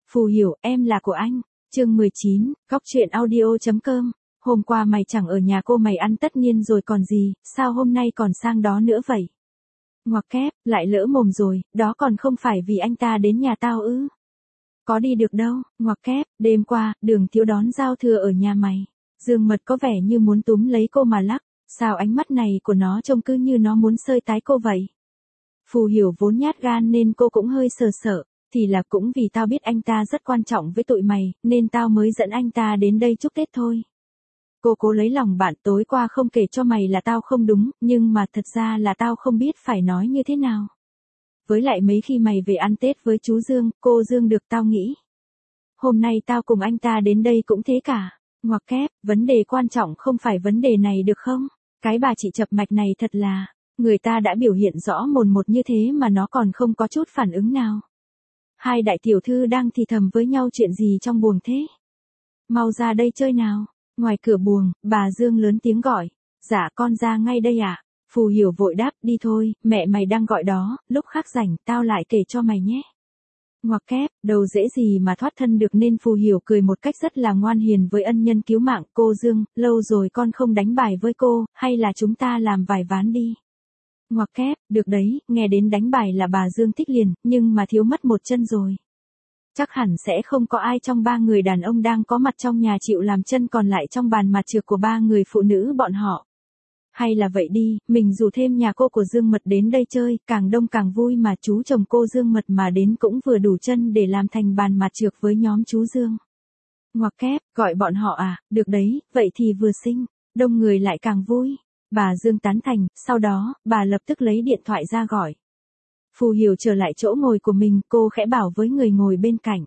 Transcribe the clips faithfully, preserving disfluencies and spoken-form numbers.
Phù Hiểu, em là của anh. Chương mười chín, góc truyện audio chấm com. Hôm qua mày chẳng ở nhà cô mày ăn tất niên rồi còn gì, sao hôm nay còn sang đó nữa vậy? Ngoặc kép, lại lỡ mồm rồi, đó còn không phải vì anh ta đến nhà tao ư? Có đi được đâu, ngoặc kép, đêm qua, Đường Thiếu đón giao thừa ở nhà mày. Dương Mật có vẻ như muốn túm lấy cô mà lắc, sao ánh mắt này của nó trông cứ như nó muốn xơi tái cô vậy? Phù Hiểu vốn nhát gan nên cô cũng hơi sờ sợ, thì là cũng vì tao biết anh ta rất quan trọng với tụi mày, nên tao mới dẫn anh ta đến đây chúc Tết thôi. Cô cố lấy lòng bạn, tối qua không kể cho mày là tao không đúng, nhưng mà thật ra là tao không biết phải nói như thế nào. Với lại mấy khi mày về ăn Tết với chú Dương, cô Dương được tao nghĩ. Hôm nay tao cùng anh ta đến đây cũng thế cả. Ngoặc kép, vấn đề quan trọng không phải vấn đề này được không? Cái bà chị chập mạch này thật là, người ta đã biểu hiện rõ mồn một như thế mà nó còn không có chút phản ứng nào. Hai đại tiểu thư đang thì thầm với nhau chuyện gì trong buồng thế? Mau ra đây chơi nào. Ngoài cửa buồng, bà Dương lớn tiếng gọi. Dạ con ra ngay đây ạ. À? Phù Hiểu vội đáp, đi thôi, mẹ mày đang gọi đó, lúc khác rảnh tao lại kể cho mày nhé. Ngoặc kép, đâu dễ gì mà thoát thân được nên Phù Hiểu cười một cách rất là ngoan hiền với ân nhân cứu mạng. Cô Dương, lâu rồi con không đánh bài với cô, hay là chúng ta làm vài ván đi. Ngoặc kép, được đấy, nghe đến đánh bài là bà Dương thích liền, nhưng mà thiếu mất một chân rồi. Chắc hẳn sẽ không có ai trong ba người đàn ông đang có mặt trong nhà chịu làm chân còn lại trong bàn mặt trược của ba người phụ nữ bọn họ. Hay là vậy đi, mình rủ thêm nhà cô của Dương Mật đến đây chơi, càng đông càng vui mà chú chồng cô Dương Mật mà đến cũng vừa đủ chân để làm thành bàn mặt trược với nhóm chú Dương. Ngoặc kép, gọi bọn họ à, được đấy, vậy thì vừa xinh, đông người lại càng vui. Bà Dương tán thành, sau đó, bà lập tức lấy điện thoại ra gọi. Phù Hiểu trở lại chỗ ngồi của mình, cô khẽ bảo với người ngồi bên cạnh.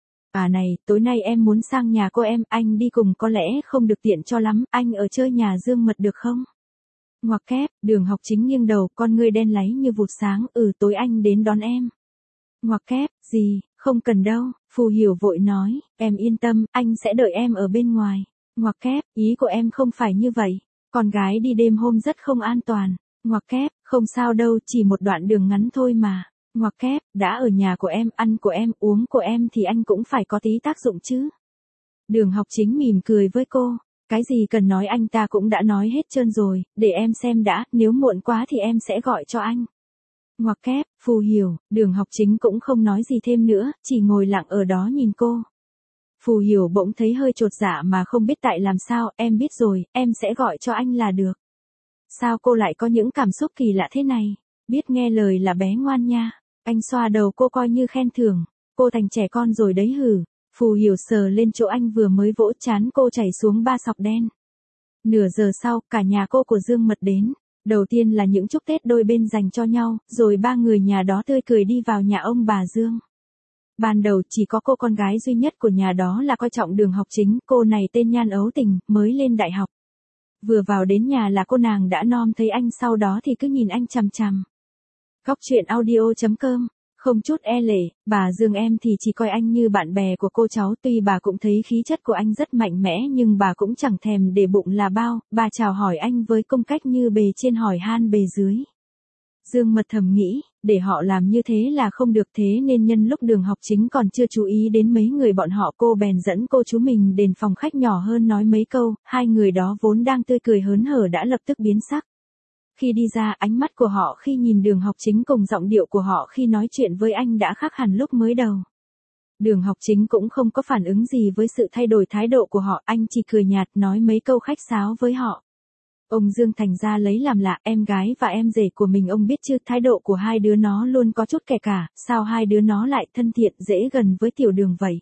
À này, tối nay em muốn sang nhà cô em, anh đi cùng có lẽ không được tiện cho lắm, anh ở chơi nhà Dương Mật được không? Ngoặc kép, Đường Học Chính nghiêng đầu, con ngươi đen láy như vụt sáng, ừ tối anh đến đón em. Ngoặc kép, gì, không cần đâu, Phù Hiểu vội nói, em yên tâm, anh sẽ đợi em ở bên ngoài. Ngoặc kép, ý của em không phải như vậy, con gái đi đêm hôm rất không an toàn. Ngoặc kép, không sao đâu, chỉ một đoạn đường ngắn thôi mà. Ngoặc kép, đã ở nhà của em, ăn của em, uống của em thì anh cũng phải có tí tác dụng chứ. Đường Học Chính mỉm cười với cô, cái gì cần nói anh ta cũng đã nói hết trơn rồi, để em xem đã, nếu muộn quá thì em sẽ gọi cho anh. Ngoặc kép, Phù Hiểu, Đường Học Chính cũng không nói gì thêm nữa, chỉ ngồi lặng ở đó nhìn cô. Phù Hiểu bỗng thấy hơi chột dạ mà không biết tại làm sao, em biết rồi, em sẽ gọi cho anh là được. Sao cô lại có những cảm xúc kỳ lạ thế này? Biết nghe lời là bé ngoan nha. Anh xoa đầu cô coi như khen thưởng. Cô thành trẻ con rồi đấy hử. Phù Hiểu sờ lên chỗ anh vừa mới vỗ chán cô chảy xuống ba sọc đen. Nửa giờ sau, cả nhà cô của Dương Mật đến. Đầu tiên là những chúc Tết đôi bên dành cho nhau, rồi ba người nhà đó tươi cười đi vào nhà ông bà Dương. Ban đầu chỉ có cô con gái duy nhất của nhà đó là coi trọng Đường Học Chính, cô này tên Nhan Ấu Tình, mới lên đại học. Vừa vào đến nhà là cô nàng đã nom thấy anh, sau đó thì cứ nhìn anh chằm chằm. Góc truyện audio chấm com, không chút e lệ, bà Dương em thì chỉ coi anh như bạn bè của cô cháu, tuy bà cũng thấy khí chất của anh rất mạnh mẽ nhưng bà cũng chẳng thèm để bụng là bao, bà chào hỏi anh với cung cách như bề trên hỏi han bề dưới. Dương Mật thầm nghĩ, để họ làm như thế là không được, thế nên nhân lúc Đường Học Chính còn chưa chú ý đến mấy người bọn họ, cô bèn dẫn cô chú mình đến phòng khách nhỏ hơn nói mấy câu, hai người đó vốn đang tươi cười hớn hở đã lập tức biến sắc. Khi đi ra, ánh mắt của họ khi nhìn Đường Học Chính cùng giọng điệu của họ khi nói chuyện với anh đã khác hẳn lúc mới đầu. Đường Học Chính cũng không có phản ứng gì với sự thay đổi thái độ của họ, anh chỉ cười nhạt nói mấy câu khách sáo với họ. Ông Dương thành ra lấy làm lạ, em gái và em rể của mình ông biết chứ, thái độ của hai đứa nó luôn có chút kẻ cả, sao hai đứa nó lại thân thiện dễ gần với Tiểu Đường vậy.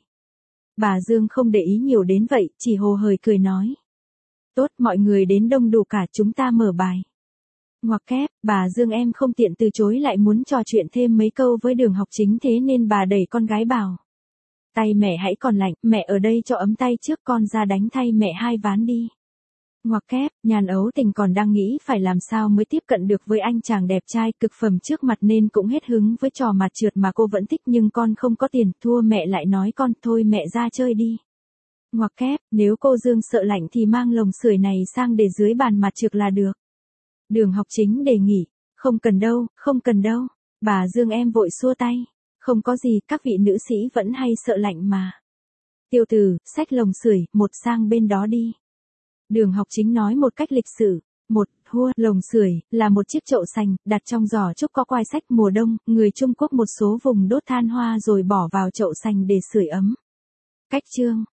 Bà Dương không để ý nhiều đến vậy, chỉ hồ hởi cười nói. Tốt, mọi người đến đông đủ cả, chúng ta mở bài. Ngoặc kép, bà Dương em không tiện từ chối lại muốn trò chuyện thêm mấy câu với Đường Học Chính, thế nên bà đẩy con gái bảo. Tay mẹ hãy còn lạnh, mẹ ở đây cho ấm tay trước, con ra đánh thay mẹ hai ván đi. Ngoặc kép, Nhan Ấu Tình còn đang nghĩ phải làm sao mới tiếp cận được với anh chàng đẹp trai cực phẩm trước mặt nên cũng hết hứng với trò mặt trượt mà cô vẫn thích, nhưng con không có tiền, thua mẹ lại nói con, thôi mẹ ra chơi đi. Ngoặc kép, nếu cô Dương sợ lạnh thì mang lồng sưởi này sang để dưới bàn mặt trượt là được. Đường Học Chính đề nghị, không cần đâu, không cần đâu, bà Dương em vội xua tay. Không có gì, các vị nữ sĩ vẫn hay sợ lạnh mà. Tiêu Từ, xách lồng sưởi, một sang bên đó đi. Đường Học Chính nói một cách lịch sự. Một, hua, lồng sưởi, là một chiếc chậu sành, đặt trong giỏ trúc có quai sách mùa đông, người Trung Quốc một số vùng đốt than hoa rồi bỏ vào chậu sành để sưởi ấm. Cách chương.